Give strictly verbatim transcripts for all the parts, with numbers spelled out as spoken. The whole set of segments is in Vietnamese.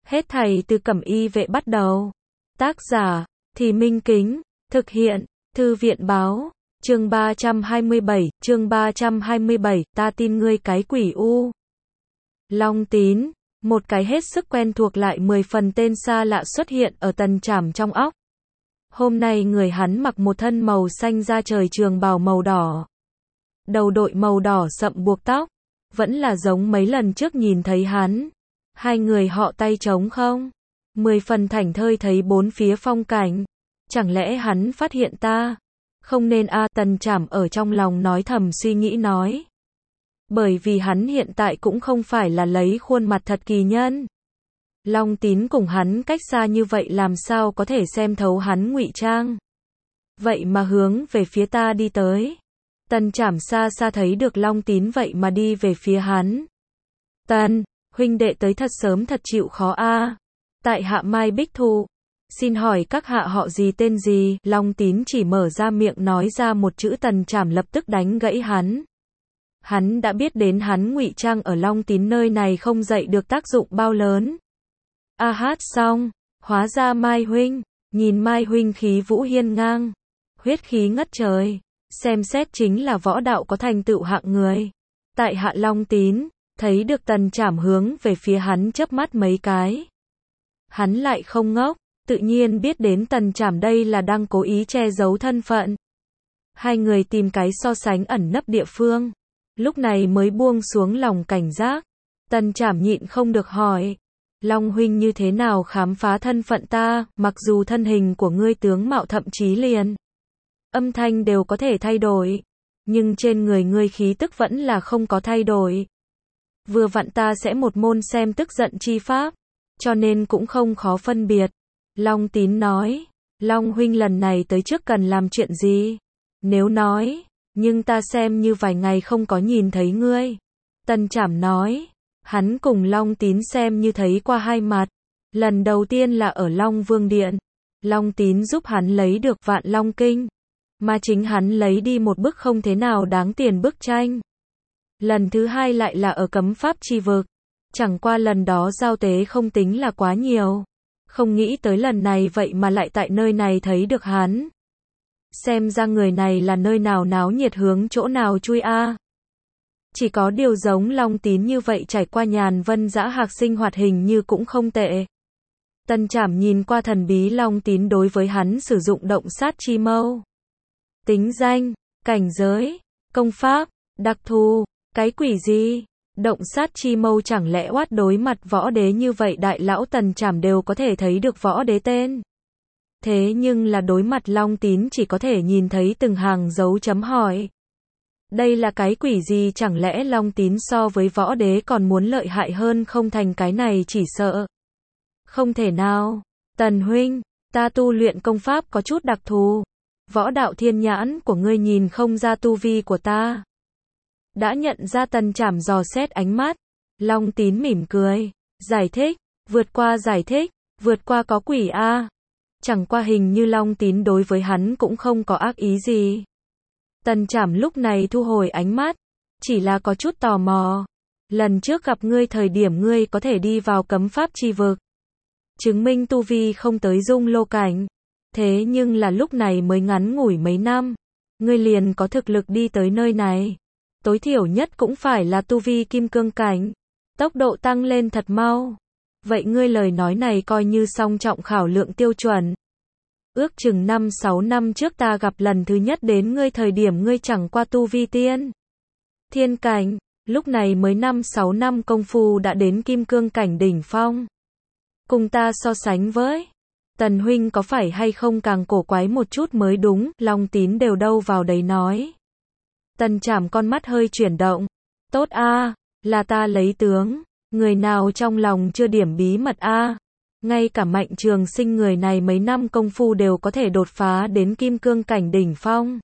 Hết thảy từ Cẩm Y Vệ bắt đầu. Tác giả, Thì Minh Kính, thực hiện, Thư viện báo, chương ba trăm hai mươi bảy, chương ba trăm hai mươi bảy, ta tin ngươi cái quỷ u. Long Tín, một cái hết sức quen thuộc lại mười phần tên xa lạ xuất hiện ở Tần Trảm trong óc. Hôm nay người hắn mặc một thân màu xanh da trời trường bào màu đỏ. Đầu đội màu đỏ sậm buộc tóc, vẫn là giống mấy lần trước nhìn thấy hắn. Hai người họ tay trống không? Mười phần thảnh thơi thấy bốn phía phong cảnh. Chẳng lẽ hắn phát hiện ta? Không nên a, Tần Trảm ở trong lòng nói thầm suy nghĩ nói. Bởi vì hắn hiện tại cũng không phải là lấy khuôn mặt thật kỳ nhân. Long Tín cùng hắn cách xa như vậy làm sao có thể xem thấu hắn ngụy trang. Vậy mà hướng về phía ta đi tới. Tần Trảm xa xa thấy được Long Tín vậy mà đi về phía hắn. Tần, huynh đệ tới thật sớm thật chịu khó a. Tại hạ Mai Bích Thụ. Xin hỏi các hạ họ gì tên gì? Long Tín chỉ mở ra miệng nói ra một chữ, Tần Trảm lập tức đánh gãy hắn. Hắn đã biết đến hắn ngụy trang ở Long Tín nơi này không dậy được tác dụng bao lớn. A hát xong, hóa ra Mai huynh, nhìn Mai huynh khí vũ hiên ngang, huyết khí ngất trời, xem xét chính là võ đạo có thành tựu hạng người. Tại hạ Long Tín, thấy được Tần Trảm hướng về phía hắn chớp mắt mấy cái. Hắn lại không ngốc, tự nhiên biết đến Tần Trảm đây là đang cố ý che giấu thân phận. Hai người tìm cái so sánh ẩn nấp địa phương, lúc này mới buông xuống lòng cảnh giác. Tần Trảm nhịn không được hỏi, Long huynh như thế nào khám phá thân phận ta, mặc dù thân hình của ngươi tướng mạo thậm chí liền âm thanh đều có thể thay đổi, nhưng trên người ngươi khí tức vẫn là không có thay đổi. Vừa vặn ta sẽ một môn xem tức giận chi pháp, cho nên cũng không khó phân biệt. Long Tín nói, Long huynh lần này tới trước cần làm chuyện gì? Nếu nói, nhưng ta xem như vài ngày không có nhìn thấy ngươi. Tần Trảm nói, hắn cùng Long Tín xem như thấy qua hai mặt. Lần đầu tiên là ở Long Vương Điện. Long Tín giúp hắn lấy được Vạn Long Kinh, mà chính hắn lấy đi một bức không thế nào đáng tiền bức tranh. Lần thứ hai lại là ở Cấm Pháp Chi Vực. Chẳng qua lần đó giao tế không tính là quá nhiều. Không nghĩ tới lần này vậy mà lại tại nơi này thấy được hắn. Xem ra người này là nơi nào náo nhiệt hướng chỗ nào chui a. Chỉ có điều giống Long Tín như vậy trải qua nhàn vân dã hạc sinh hoạt hình như cũng không tệ. Tần Trảm nhìn qua thần bí Long Tín đối với hắn sử dụng động sát chi mâu. Tính danh, cảnh giới, công pháp, đặc thù, cái quỷ gì? Động sát chi mâu chẳng lẽ oát đối mặt võ đế như vậy đại lão Tần Trảm đều có thể thấy được võ đế tên. Thế nhưng là đối mặt Long Tín chỉ có thể nhìn thấy từng hàng dấu chấm hỏi. Đây là cái quỷ gì, chẳng lẽ Long Tín so với võ đế còn muốn lợi hại hơn không thành cái này chỉ sợ. Không thể nào. Tần huynh, ta tu luyện công pháp có chút đặc thù. Võ đạo thiên nhãn của ngươi nhìn không ra tu vi của ta. Đã nhận ra Tần Trảm dò xét ánh mắt. Long Tín mỉm cười. Giải thích, vượt qua giải thích, vượt qua có quỷ a. Chẳng qua hình như Long Tín đối với hắn cũng không có ác ý gì. Tần Trảm lúc này thu hồi ánh mắt, chỉ là có chút tò mò. Lần trước gặp ngươi thời điểm ngươi có thể đi vào Cấm Pháp Chi Vực, chứng minh tu vi không tới dung lô cảnh. Thế nhưng là lúc này mới ngắn ngủi mấy năm, ngươi liền có thực lực đi tới nơi này. Tối thiểu nhất cũng phải là tu vi kim cương cảnh. Tốc độ tăng lên thật mau. Vậy ngươi lời nói này coi như song trọng khảo lượng tiêu chuẩn. Ước chừng năm sáu năm trước ta gặp lần thứ nhất đến ngươi thời điểm ngươi chẳng qua tu vi tiên thiên cảnh, lúc này mới năm sáu năm công phu đã đến kim cương cảnh đỉnh phong. Cùng ta so sánh với, Tần huynh có phải hay không càng cổ quái một chút mới đúng, Long Tín đều đâu vào đấy nói. Tần Trảm con mắt hơi chuyển động. Tốt a, là ta lấy tướng, người nào trong lòng chưa điểm bí mật a. Ngay cả Mạnh Trường Sinh người này mấy năm công phu đều có thể đột phá đến kim cương cảnh đỉnh phong.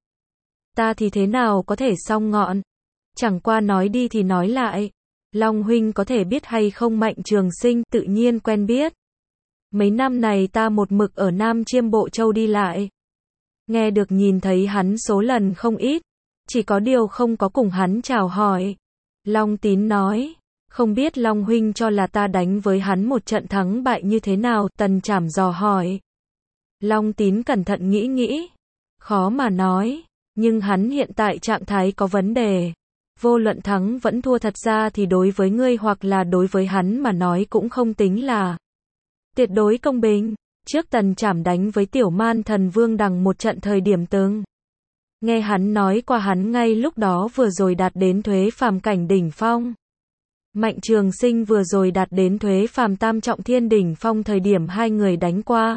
Ta thì thế nào có thể song ngọn. Chẳng qua nói đi thì nói lại, Long huynh có thể biết hay không Mạnh Trường Sinh, tự nhiên quen biết. Mấy năm này ta một mực ở Nam Chiêm Bộ Châu đi lại. Nghe được nhìn thấy hắn số lần không ít, chỉ có điều không có cùng hắn chào hỏi. Long Tín nói, Không biết Long huynh cho là ta đánh với hắn một trận thắng bại như thế nào, Tần Trảm dò hỏi. Long Tín cẩn thận nghĩ nghĩ. Khó mà nói, nhưng hắn hiện tại trạng thái có vấn đề. Vô luận thắng vẫn thua thật ra thì đối với ngươi hoặc là đối với hắn mà nói cũng không tính là tuyệt đối công bình. Trước Tần Trảm đánh với tiểu man thần Vương Đằng một trận thời điểm từng nghe hắn nói qua hắn ngay lúc đó vừa rồi đạt đến thuế phàm cảnh đỉnh phong. Mạnh Trường Sinh vừa rồi đạt đến thuế phàm tam trọng thiên đỉnh phong thời điểm hai người đánh qua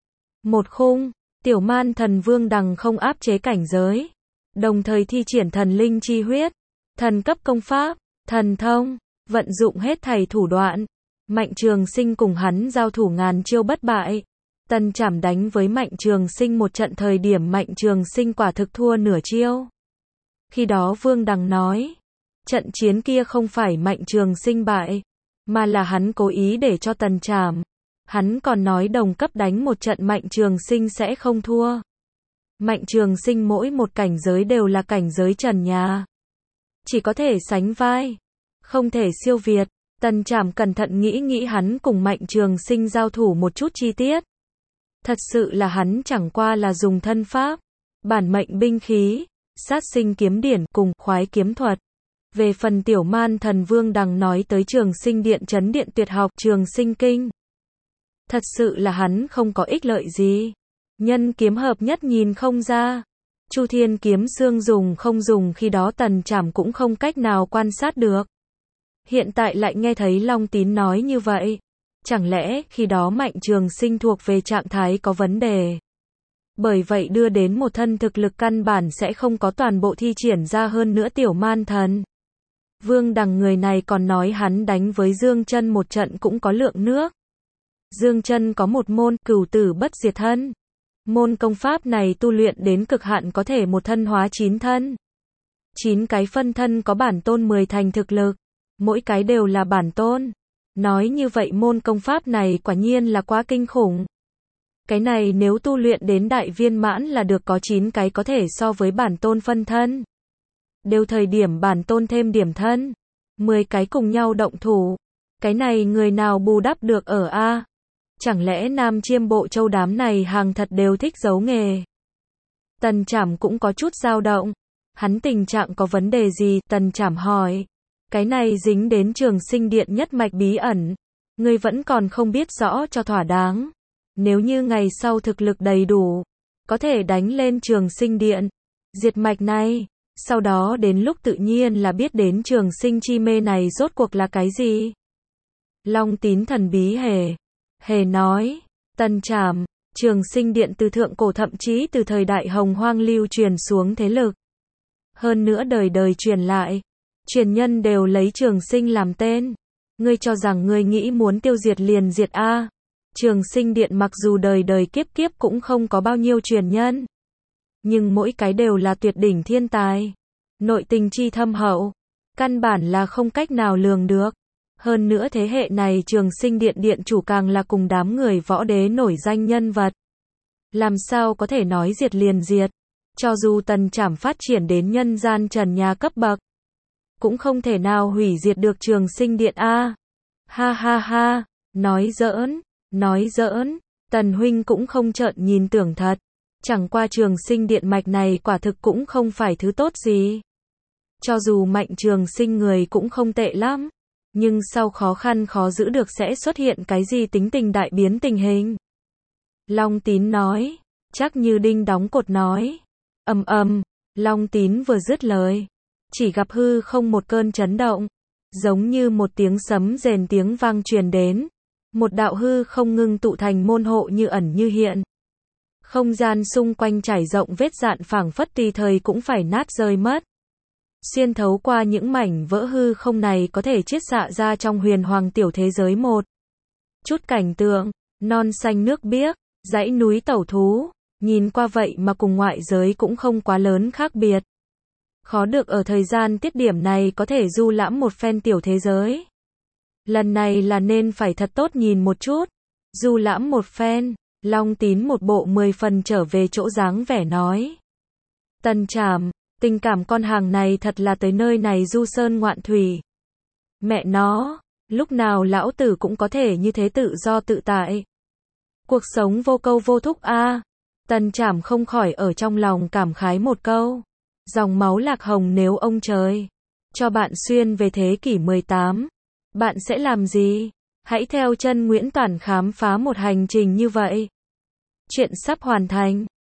một khung, tiểu man thần Vương Đằng không áp chế cảnh giới, đồng thời thi triển thần linh chi huyết, thần cấp công pháp, thần thông, vận dụng hết thảy thủ đoạn. Mạnh Trường Sinh cùng hắn giao thủ ngàn chiêu bất bại. Tần Trảm đánh với Mạnh Trường Sinh một trận thời điểm Mạnh Trường Sinh quả thực thua nửa chiêu. Khi đó Vương Đằng nói, trận chiến kia không phải Mạnh Trường Sinh bại, mà là hắn cố ý để cho Tần Trảm. Hắn còn nói đồng cấp đánh một trận Mạnh Trường Sinh sẽ không thua. Mạnh Trường Sinh mỗi một cảnh giới đều là cảnh giới trần nhà, chỉ có thể sánh vai, không thể siêu việt. Tần Trảm cẩn thận nghĩ nghĩ hắn cùng Mạnh Trường Sinh giao thủ một chút chi tiết. Thật sự là hắn chẳng qua là dùng thân pháp, bản mệnh binh khí, sát sinh kiếm điển cùng khoái kiếm thuật. Về phần tiểu man thần Vương Đằng nói tới Trường Sinh Điện trấn điện tuyệt học Trường Sinh Kinh. Thật sự là hắn không có ích lợi gì. Nhân kiếm hợp nhất nhìn không ra. Chu Thiên kiếm xương dùng không dùng khi đó Tần Trảm cũng không cách nào quan sát được. Hiện tại lại nghe thấy Long Tín nói như vậy. Chẳng lẽ khi đó Mạnh Trường Sinh thuộc về trạng thái có vấn đề? Bởi vậy đưa đến một thân thực lực căn bản sẽ không có toàn bộ thi triển ra hơn nữa tiểu man thần. Vương Đằng người này còn nói hắn đánh với Dương Chân một trận cũng có lượng nước. Dương Chân có một môn Cửu Tử Bất Diệt Thân. Môn công pháp này tu luyện đến cực hạn có thể một thân hóa chín thân. Chín cái phân thân có bản tôn mười thành thực lực. Mỗi cái đều là bản tôn. Nói như vậy môn công pháp này quả nhiên là quá kinh khủng. Cái này nếu tu luyện đến đại viên mãn là được có chín cái có thể so với bản tôn phân thân. Đều thời điểm bản tôn thêm điểm thân. mười cái cùng nhau động thủ. Cái này người nào bù đắp được ở A? Chẳng lẽ Nam Chiêm Bộ Châu đám này hàng thật đều thích giấu nghề? Tần Trảm cũng có chút dao động. Hắn tình trạng có vấn đề gì? Tần Trảm hỏi. Cái này dính đến Trường Sinh Điện nhất mạch bí ẩn. Ngươi vẫn còn không biết rõ cho thỏa đáng. Nếu như ngày sau thực lực đầy đủ, có thể đánh lên Trường Sinh Điện, diệt mạch này. Sau đó đến lúc tự nhiên là biết đến Trường Sinh chi mê này rốt cuộc là cái gì. Long Tín thần bí hề. Hề nói. Tần Trảm, Trường Sinh Điện từ thượng cổ thậm chí từ thời đại Hồng Hoang lưu truyền xuống thế lực. Hơn nữa đời đời truyền lại. Truyền nhân đều lấy Trường Sinh làm tên. Ngươi cho rằng ngươi nghĩ muốn tiêu diệt liền diệt A. Trường Sinh Điện mặc dù đời đời kiếp kiếp cũng không có bao nhiêu truyền nhân. Nhưng mỗi cái đều là tuyệt đỉnh thiên tài. Nội tình chi thâm hậu. Căn bản là không cách nào lường được. Hơn nữa thế hệ này Trường Sinh Điện điện chủ càng là cùng đám người võ đế nổi danh nhân vật. Làm sao có thể nói diệt liền diệt. Cho dù Tần Trảm phát triển đến nhân gian trần nhà cấp bậc, cũng không thể nào hủy diệt được Trường Sinh Điện A. Ha ha ha, nói giỡn, nói giỡn, Tần huynh cũng không trợn nhìn tưởng thật. Chẳng qua Trường Sinh Điện mạch này quả thực cũng không phải thứ tốt gì. Cho dù Mạnh Trường Sinh người cũng không tệ lắm, nhưng sau khó khăn khó giữ được sẽ xuất hiện cái gì tính tình đại biến tình hình. Long Tín nói, chắc như đinh đóng cột nói. Ầm ầm, Long Tín vừa dứt lời, chỉ gặp hư không một cơn chấn động, giống như một tiếng sấm rền tiếng vang truyền đến, một đạo hư không ngưng tụ thành môn hộ như ẩn như hiện. Không gian xung quanh trải rộng vết dạn phảng phất tùy thời cũng phải nát rơi mất. Xuyên thấu qua những mảnh vỡ hư không này có thể chiết xạ ra trong huyền hoàng tiểu thế giới một chút cảnh tượng, non xanh nước biếc, dãy núi tẩu thú, nhìn qua vậy mà cùng ngoại giới cũng không quá lớn khác biệt. Khó được ở thời gian tiết điểm này có thể du lãm một phen tiểu thế giới. Lần này là nên phải thật tốt nhìn một chút, du lãm một phen. Long Tín một bộ mười phần trở về chỗ dáng vẻ nói. Tần Trảm, tình cảm con hàng này thật là tới nơi này du sơn ngoạn thủy. Mẹ nó, lúc nào lão tử cũng có thể như thế tự do tự tại. Cuộc sống vô câu vô thúc a. À. Tần Trảm không khỏi ở trong lòng cảm khái một câu. Dòng máu Lạc Hồng nếu ông trời cho bạn xuyên về thế kỷ mười tám, bạn sẽ làm gì? Hãy theo chân Nguyễn Toản khám phá một hành trình như vậy. Chuyện sắp hoàn thành.